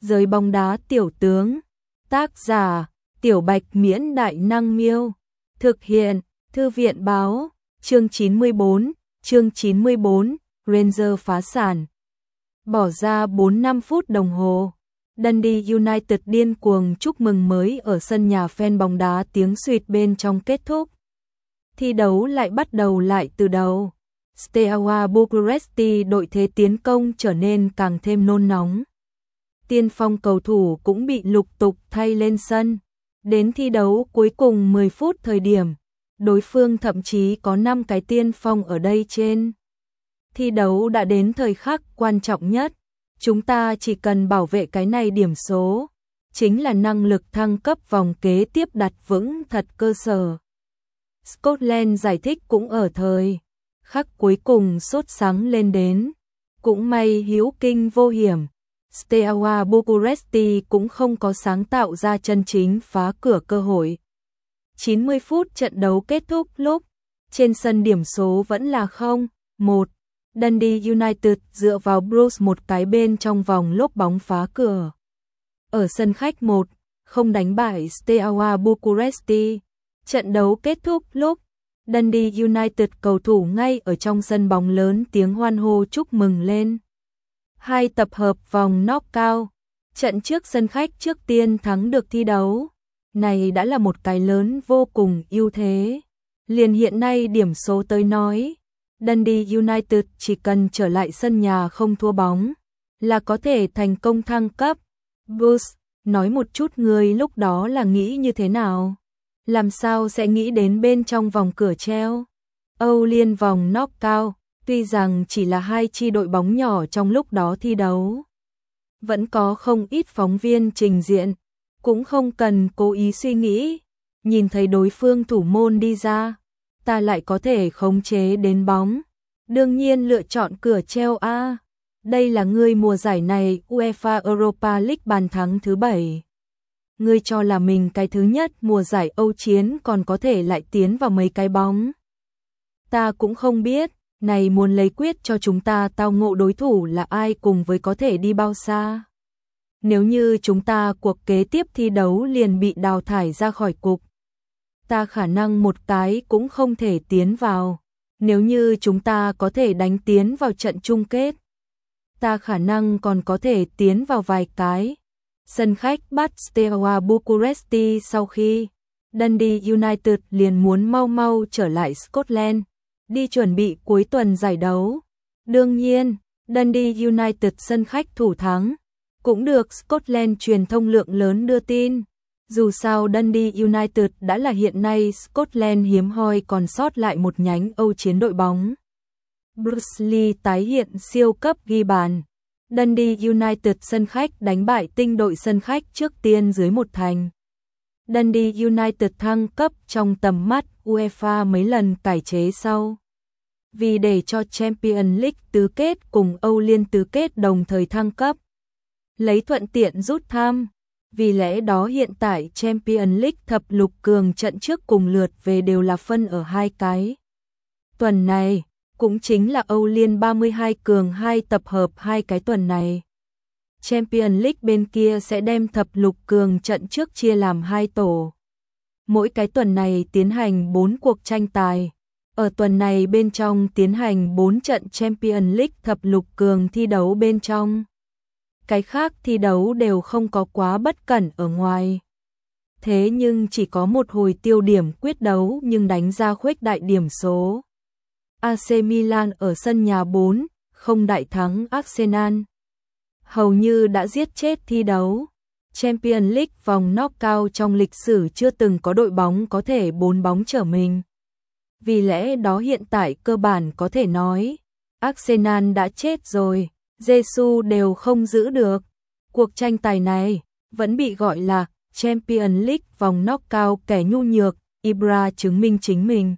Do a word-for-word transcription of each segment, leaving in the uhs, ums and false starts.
Giới bóng đá tiểu tướng. Tác giả: Tiểu Bạch Miễn Đại Năng Miêu. Thực hiện: Thư viện Báo. Chương chín mươi bốn. Chương chín mươi bốn. Rangers phá sản. Bỏ ra bốn năm phút đồng hồ, Dundee United điên cuồng chúc mừng mới ở sân nhà fan bóng đá, tiếng suýt bên trong kết thúc. Thi đấu lại bắt đầu lại từ đầu. Steaua Bucuresti đội thế tiến công trở nên càng thêm nôn nóng. Tiên phong cầu thủ cũng bị lục tục thay lên sân. Đến thi đấu cuối cùng mười phút thời điểm, đối phương thậm chí có năm cái tiên phong ở đây trên. Thi đấu đã đến thời khắc quan trọng nhất. Chúng ta chỉ cần bảo vệ cái này điểm số, chính là năng lực thăng cấp vòng kế tiếp đặt vững thật cơ sở. Scotland giải thích cũng ở thời khắc cuối cùng sốt sắng lên đến. Cũng may hữu kinh vô hiểm, Steaua Bucuresti cũng không có sáng tạo ra chân chính phá cửa cơ hội. chín mươi phút trận đấu kết thúc lúc trên sân điểm số vẫn là không một. Dundee United dựa vào Bruce một cái bên trong vòng lốp bóng phá cửa. Ở sân khách một không đánh bại Steaua Bucuresti. Trận đấu kết thúc lúc Dundee United cầu thủ ngay ở trong sân bóng lớn tiếng hoan hô chúc mừng lên. Hai tập hợp vòng knockout, trận trước sân khách trước tiên thắng được thi đấu. Này đã là một cái lớn vô cùng ưu thế. Liền hiện nay điểm số tới nói, Dundee United chỉ cần trở lại sân nhà không thua bóng là có thể thành công thăng cấp. Bruce, nói một chút người lúc đó là nghĩ như thế nào? Làm sao sẽ nghĩ đến bên trong vòng cửa treo? Âu Liên vòng knockout, tuy rằng chỉ là hai chi đội bóng nhỏ trong lúc đó thi đấu, vẫn có không ít phóng viên trình diện, cũng không cần cố ý suy nghĩ, nhìn thấy đối phương thủ môn đi ra, ta lại có thể khống chế đến bóng. Đương nhiên lựa chọn cửa treo a. Đây là ngươi mùa giải này UEFA Europa League bàn thắng thứ bảy. Ngươi cho là mình cái thứ nhất mùa giải Âu chiến còn có thể lại tiến vào mấy cái bóng. Ta cũng không biết, này muốn lấy quyết cho chúng ta tao ngộ đối thủ là ai cùng với có thể đi bao xa. Nếu như chúng ta cuộc kế tiếp thi đấu liền bị đào thải ra khỏi cục, ta khả năng một cái cũng không thể tiến vào. Nếu như chúng ta có thể đánh tiến vào trận chung kết, ta khả năng còn có thể tiến vào vài cái. Sân khách bắt Steaua Bucuresti sau khi Dundee United liền muốn mau mau trở lại Scotland, đi chuẩn bị cuối tuần giải đấu. Đương nhiên, Dundee United sân khách thủ thắng, cũng được Scotland truyền thông lượng lớn đưa tin. Dù sao Dundee United đã là hiện nay Scotland hiếm hoi còn sót lại một nhánh Âu chiến đội bóng. Bruce Lee tái hiện siêu cấp ghi bàn. Dundee United sân khách đánh bại Tinh đội sân khách trước tiên dưới một thành. Dundee United thăng cấp trong tầm mắt UEFA mấy lần cải chế sau. Vì để cho Champions League tứ kết cùng Âu Liên tứ kết đồng thời thăng cấp, lấy thuận tiện rút thăm. Vì lẽ đó hiện tại Champions League thập lục cường trận trước cùng lượt về đều là phân ở hai cái. Tuần này, cũng chính là Âu Liên ba mươi hai cường hai tập hợp hai cái tuần này. Champions League bên kia sẽ đem thập lục cường trận trước chia làm hai tổ. Mỗi cái tuần này tiến hành bốn cuộc tranh tài. Ở tuần này bên trong tiến hành bốn trận Champions League thập lục cường thi đấu bên trong. Cái khác thi đấu đều không có quá bất cẩn ở ngoài. Thế nhưng chỉ có một hồi tiêu điểm quyết đấu nhưng đánh ra khuếch đại điểm số. a xê Milan ở sân nhà bốn không đại thắng Arsenal. Hầu như đã giết chết thi đấu. Champions League vòng knockout trong lịch sử chưa từng có đội bóng có thể bốn bóng trở mình. Vì lẽ đó hiện tại cơ bản có thể nói, Arsenal đã chết rồi. Jesus đều không giữ được. Cuộc tranh tài này vẫn bị gọi là Champions League vòng knockout kẻ nhu nhược. Ibra chứng minh chính mình.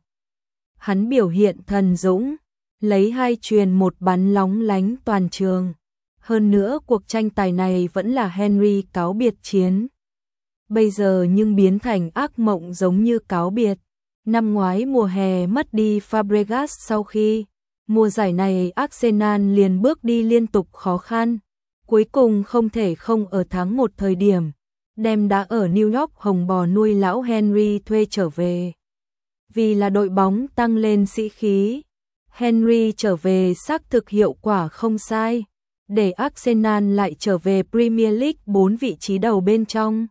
Hắn biểu hiện thần dũng, lấy hai chuyền một bắn lóng lánh toàn trường. Hơn nữa cuộc tranh tài này vẫn là Henry cáo biệt chiến. Bây giờ nhưng biến thành ác mộng giống như cáo biệt. Năm ngoái mùa hè mất đi Fabregas sau khi mùa giải này Arsenal liền bước đi liên tục khó khăn, cuối cùng không thể không ở tháng một thời điểm, đem đã ở New York hồng bò nuôi lão Henry thuê trở về. Vì là đội bóng tăng lên sĩ khí, Henry trở về xác thực hiệu quả không sai, để Arsenal lại trở về Premier League bốn vị trí đầu bên trong.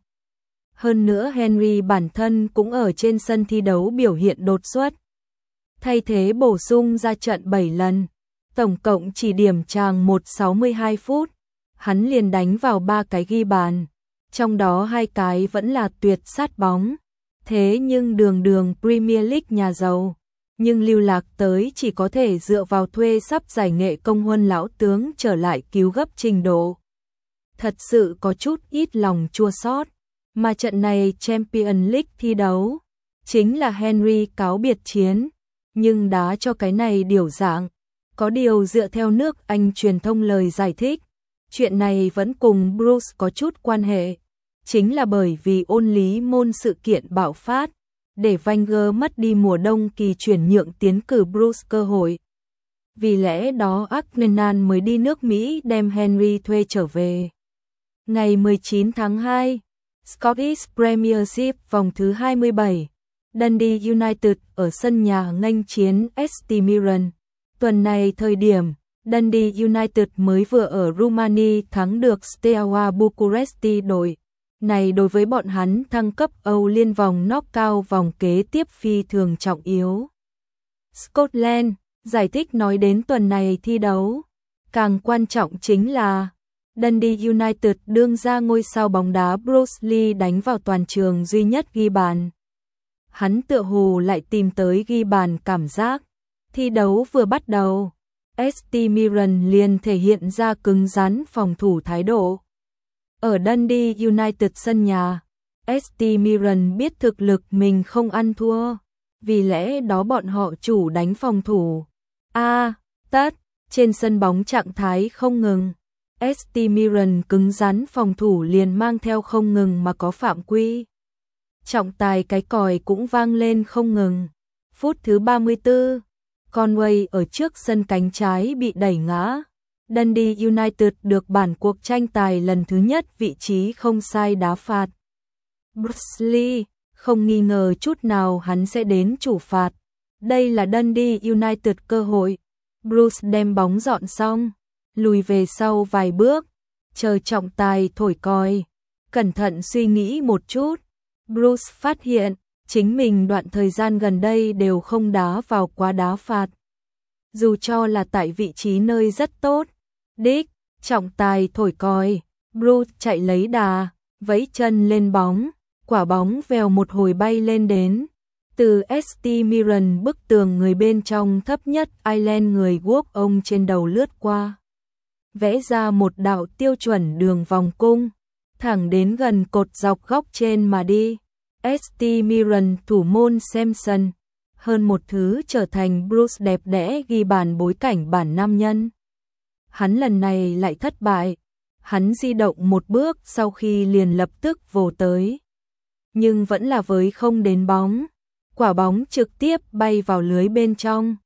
Hơn nữa Henry bản thân cũng ở trên sân thi đấu biểu hiện đột xuất. Thay thế bổ sung ra trận bảy lần, tổng cộng chỉ điểm chàng một sáu mươi hai phút, hắn liền đánh vào ba cái ghi bàn, trong đó hai cái vẫn là tuyệt sát bóng. Thế nhưng đường đường Premier League nhà giàu, nhưng lưu lạc tới chỉ có thể dựa vào thuê sắp giải nghệ công huân lão tướng trở lại cứu gấp trình độ. Thật sự có chút ít lòng chua xót, mà trận này Champions League thi đấu, chính là Henry cáo biệt chiến, nhưng đá cho cái này điều dạng. Có điều dựa theo nước Anh truyền thông lời giải thích, chuyện này vẫn cùng Bruce có chút quan hệ, chính là bởi vì ôn lý môn sự kiện bạo phát, để Wenger mất đi mùa đông kỳ chuyển nhượng tiến cử Bruce cơ hội. Vì lẽ đó Arsenal mới đi nước Mỹ đem Henry thuê trở về. Ngày mười chín tháng hai, Scottish Premiership vòng thứ hai mươi bảy, Dundee United ở sân nhà nghênh chiến ét tê Milan. Tuần này thời điểm, Dundee United mới vừa ở Rumani thắng được Steaua Bucuresti đội. Này đối với bọn hắn thăng cấp Âu Liên vòng knock-out vòng kế tiếp phi thường trọng yếu. Scotland, giải thích nói đến tuần này thi đấu, càng quan trọng chính là Dundee United đương ra ngôi sao bóng đá Bruce Lee đánh vào toàn trường duy nhất ghi bàn. Hắn tựa hồ lại tìm tới ghi bàn cảm giác. Thi đấu vừa bắt đầu, ét tê Milan liền thể hiện ra cứng rắn phòng thủ thái độ. Ở Dundee United sân nhà, ét tê Milan biết thực lực mình không ăn thua, vì lẽ đó bọn họ chủ đánh phòng thủ. A, à, tất, trên sân bóng trạng thái không ngừng, ét tê Milan cứng rắn phòng thủ liền mang theo không ngừng mà có phạm quy. Trọng tài cái còi cũng vang lên không ngừng. Phút thứ ba mươi tư, Conway ở trước sân cánh trái bị đẩy ngã. Dundee United được bản cuộc tranh tài lần thứ nhất vị trí không sai đá phạt. Bruce Lee không nghi ngờ chút nào hắn sẽ đến chủ phạt. Đây là Dundee United cơ hội. Bruce đem bóng dọn xong, lùi về sau vài bước, chờ trọng tài thổi còi. Cẩn thận suy nghĩ một chút, Bruce phát hiện chính mình đoạn thời gian gần đây đều không đá vào quá đá phạt. Dù cho là tại vị trí nơi rất tốt. Đích, trọng tài thổi còi, Bruce chạy lấy đà, vẫy chân lên bóng, quả bóng vèo một hồi bay lên đến. Từ ét tê Milan bức tường người bên trong thấp nhất Ireland người guốc ông trên đầu lướt qua. Vẽ ra một đạo tiêu chuẩn đường vòng cung, thẳng đến gần cột dọc góc trên mà đi. ét tê Milan thủ môn Simpson, hơn một thứ trở thành Bruce đẹp đẽ ghi bàn bối cảnh bản nam nhân. Hắn lần này lại thất bại, hắn di động một bước sau khi liền lập tức vồ tới. Nhưng vẫn là với không đến bóng, quả bóng trực tiếp bay vào lưới bên trong.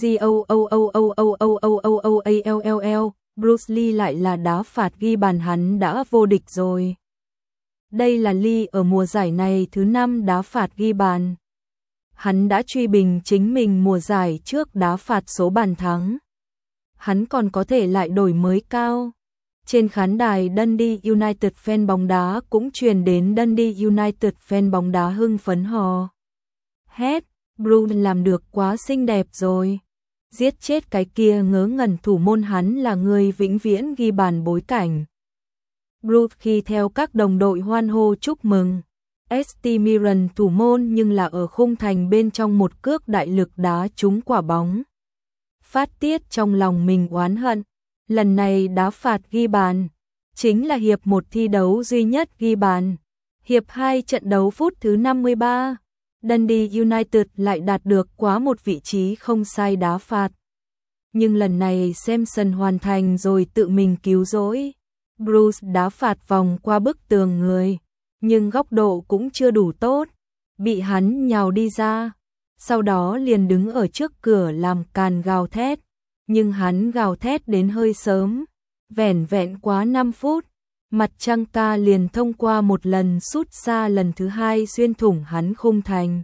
Goooooooooooooooall, Bruce Lee lại là đá phạt ghi bàn, hắn đã vô địch rồi. Đây là Lee ở mùa giải này thứ năm đá phạt ghi bàn. Hắn đã truy bình chính mình mùa giải trước đá phạt số bàn thắng. Hắn còn có thể lại đổi mới cao. Trên khán đài Dundee United fan bóng đá cũng truyền đến Dundee United fan bóng đá hưng phấn hò hét, Bruce làm được quá xinh đẹp rồi. Giết chết cái kia ngớ ngẩn thủ môn, hắn là người vĩnh viễn ghi bàn bối cảnh. Bruce khi theo các đồng đội hoan hô chúc mừng. ét tê Milan thủ môn nhưng là ở khung thành bên trong một cước đại lực đá trúng quả bóng. Phát tiết trong lòng mình oán hận, lần này đá phạt ghi bàn, chính là hiệp một thi đấu duy nhất ghi bàn. Hiệp hai trận đấu phút thứ năm mươi ba, Dundee United lại đạt được quá một vị trí không sai đá phạt. Nhưng lần này Simpson hoàn thành rồi tự mình cứu rỗi. Bruce đá phạt vòng qua bức tường người, nhưng góc độ cũng chưa đủ tốt, bị hắn nhào đi ra. Sau đó liền đứng ở trước cửa làm càn gào thét, nhưng hắn gào thét đến hơi sớm. Vẻn vẹn quá năm phút, mặt trăng ca liền thông qua một lần sút xa lần thứ hai xuyên thủng hắn khung thành.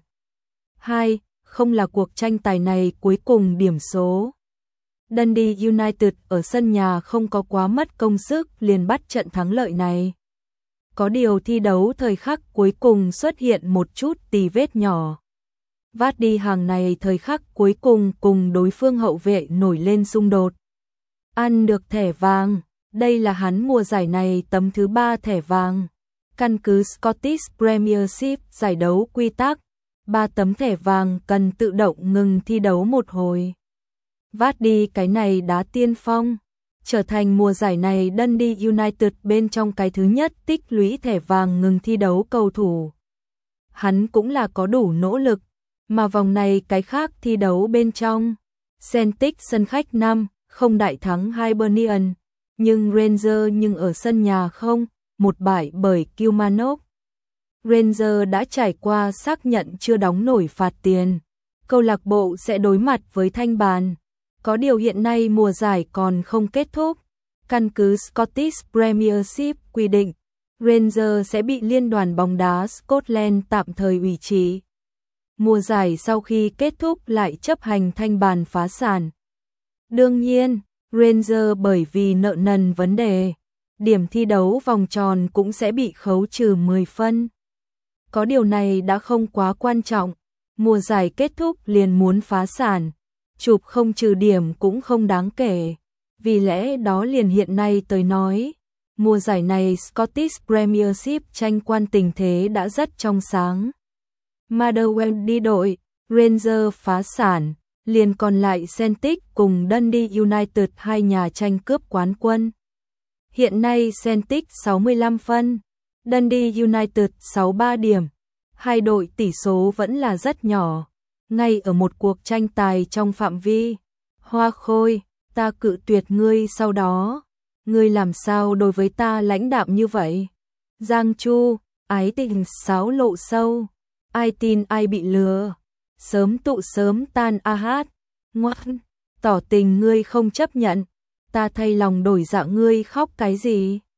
Hai, không là cuộc tranh tài này cuối cùng điểm số. Dundee United ở sân nhà không có quá mất công sức liền bắt trận thắng lợi này. Có điều thi đấu thời khắc cuối cùng xuất hiện một chút tì vết nhỏ. Vardy hàng này thời khắc cuối cùng cùng đối phương hậu vệ nổi lên xung đột. Ăn được thẻ vàng, đây là hắn mùa giải này tấm thứ ba thẻ vàng. Căn cứ Scottish Premiership giải đấu quy tắc, ba tấm thẻ vàng cần tự động ngừng thi đấu một hồi. Vardy cái này đá tiên phong, trở thành mùa giải này Dundee United bên trong cái thứ nhất tích lũy thẻ vàng ngừng thi đấu cầu thủ. Hắn cũng là có đủ nỗ lực, mà vòng này cái khác thi đấu bên trong. Celtic sân khách năm, không đại thắng Hibernian, nhưng Rangers nhưng ở sân nhà không, một bại bởi Kilmarnock. Rangers đã trải qua xác nhận chưa đóng nổi phạt tiền. Câu lạc bộ sẽ đối mặt với Thanh Bàn. Có điều hiện nay mùa giải còn không kết thúc. Căn cứ Scottish Premiership quy định, Rangers sẽ bị Liên đoàn bóng đá Scotland tạm thời ủy trì. Mùa giải sau khi kết thúc lại chấp hành thanh bàn phá sản. Đương nhiên, Rangers bởi vì nợ nần vấn đề, điểm thi đấu vòng tròn cũng sẽ bị khấu trừ mười phân. Có điều này đã không quá quan trọng, mùa giải kết thúc liền muốn phá sản, chụp không trừ điểm cũng không đáng kể. Vì lẽ đó liền hiện nay tới nói, mùa giải này Scottish Premiership tranh quan tình thế đã rất trong sáng. Motherwell đi đội, Rangers phá sản, liền còn lại Celtic cùng Dundee United hai nhà tranh cướp quán quân. Hiện nay Celtic sáu mươi lăm phân, Dundee United sáu mươi ba điểm. Hai đội tỷ số vẫn là rất nhỏ, ngay ở một cuộc tranh tài trong phạm vi. Hoa Khôi, ta cự tuyệt ngươi sau đó. Ngươi làm sao đối với ta lãnh đạm như vậy? Giang Chu, ái tình sáo lộ sâu. Ai tin ai bị lừa, sớm tụ sớm tan a hát, ngoan, tỏ tình ngươi không chấp nhận, ta thay lòng đổi dạ ngươi khóc cái gì?